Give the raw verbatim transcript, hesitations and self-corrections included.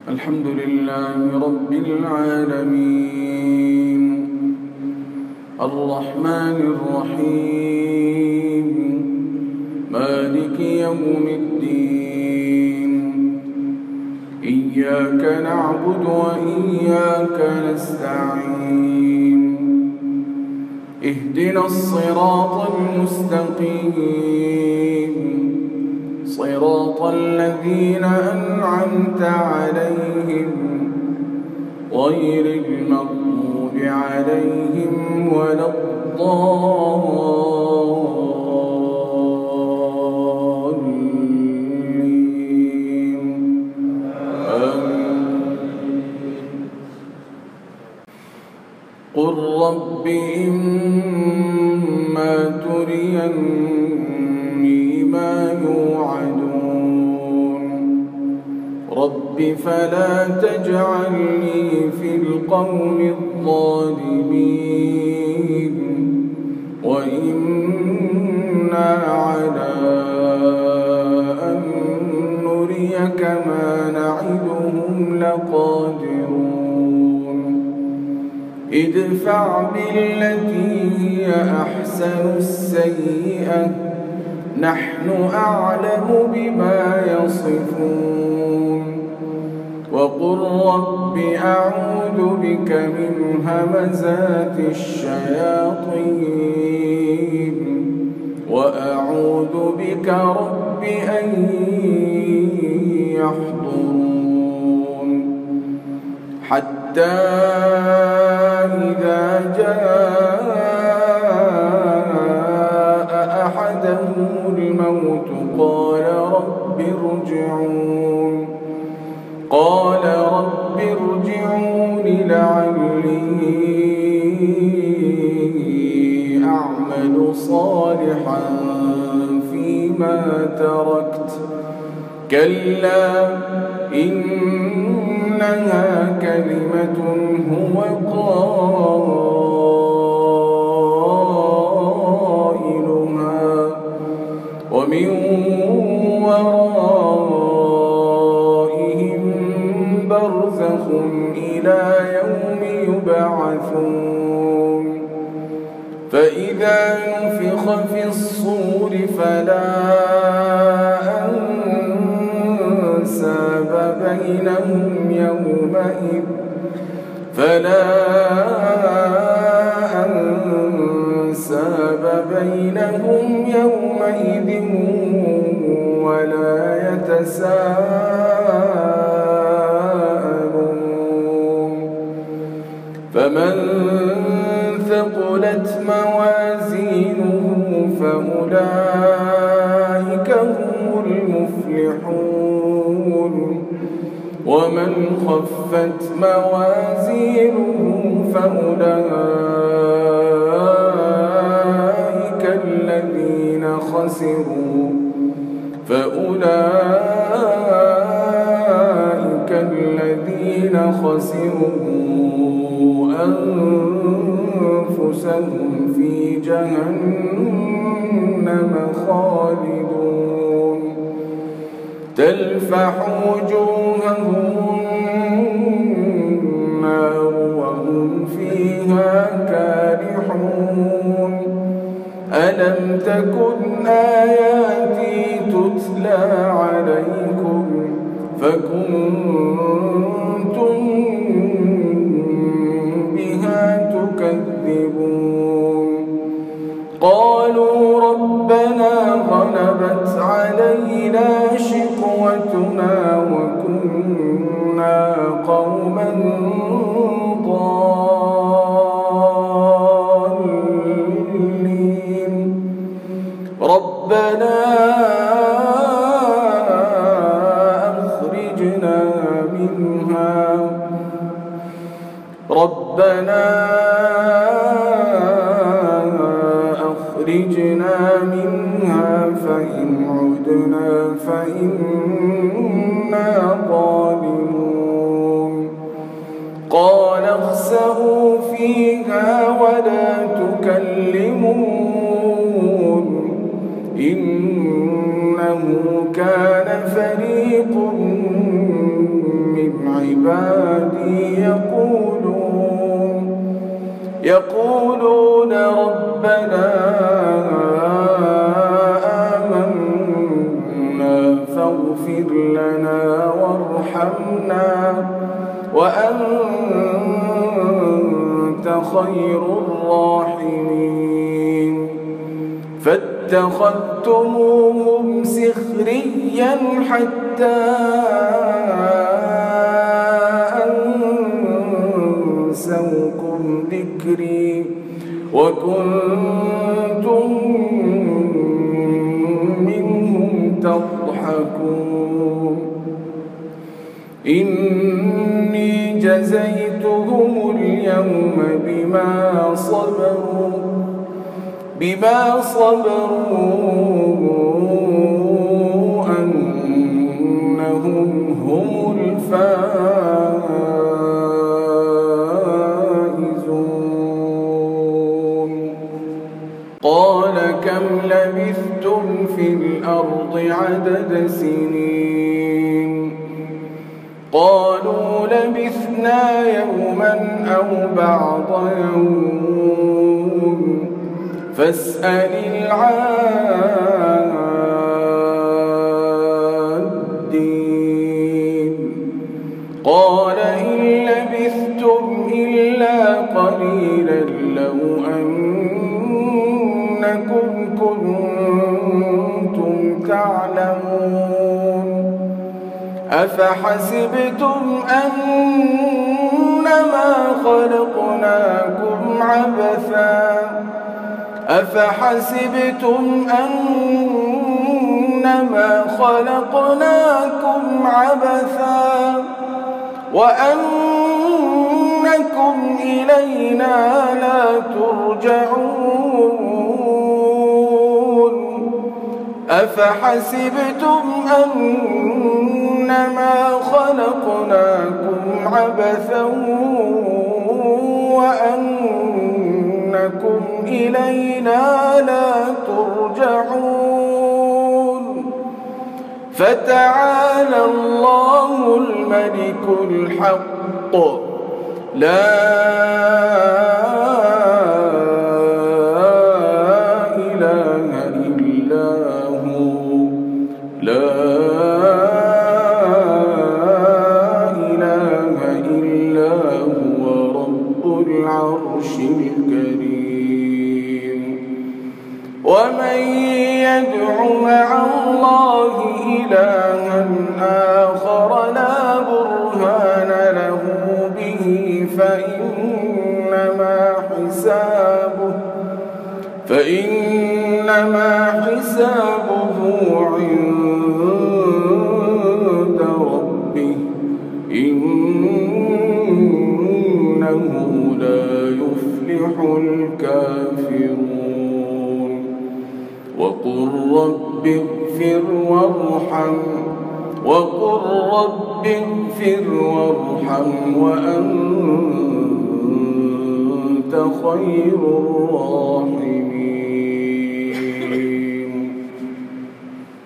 الحمد لله رب العالمين الرحمن الرحيم مالك يوم الدين إياك نعبد وإياك نستعين اهدنا الصراط المستقيم صراط الذين أنعمت عليهم غير المغضوب عليهم ولا الضالين قل رب إما تريني ما يوعدون رب فلا تجعلني في القوم الظالمين وإنا على أن نريك ما نعدهم لقادرون ادفع بالتي هي أحسن السيئة نحن أعلم بما يصفون وقل رب أعوذ بك من همزات الشياطين وأعوذ بك رب أن يحضرون حتى إذا جاء أحدهم الموت قال رب ارجعون قال رب ارجعون لعلي أعمل صالحا فيما تركت كلا إنها كلمة هو قائلها ومن ورائهم برزخ إلى يوم يبعثون فإذا نفخ في الصور فلا أنساب بينهم يومئذ فلا أنساب بينهم يومئذ ولا يتساءلون فمن ثقلت موازينه فأولئك هم المفلحون ومن خفت موازينه فأولئك الذين خسروا فأولئك الذين خسروا أنفسهم في جهنم خالدون تلفح وجوههم النار وهم فيها كالحون ألم تكن آياتي تتلى عليكم فكنتم بها تكذبون قالوا ربنا غلبت علينا شقوتنا وكنا قوما ضالين ربنا أخرجنا منها ربنا أخرجنا منها فإن عدنا فإنا ظالمون قال اخسئوا فيها ولا تكلمون إنه كان فريق من عبادي يقولون يقولون ربنا آمنا فاغفر لنا وارحمنا وأنت خير الراحمين فاتخذتموهم سخريا حتى أنسوكم ذكري وكنتم منهم تضحكون إني جزيتهم اليوم بما صبروا بما صبروا أنهم هم الفائزون قال كم لبثتم في الأرض عدد سنين قالوا لبثنا يوما أو بعض يوم فاسأل العادين قال إن لبثتم إلا قليلا لو أنكم كنتم تعلمون أفحسبتم أنما خلقناكم عبثا أفحسبتم أنما خلقناكم عبثا وأنكم إلينا لا ترجعون أفحسبتم أنما خلقناكم عبثا وأنكم إلينا لا ترجعون فتعالى الله الملك الحق لا إله إلا هو لا إله إلا هو رب العرش الكريم ومن يدع مع الله إلها آخر لا برهان له به فإنما حسابه فإنما حسابه عند ربه إنه لا يفلح الكافرون وقل رب اغفر وارحم وقل رب اغفر وارحم وأنت خير الراحمين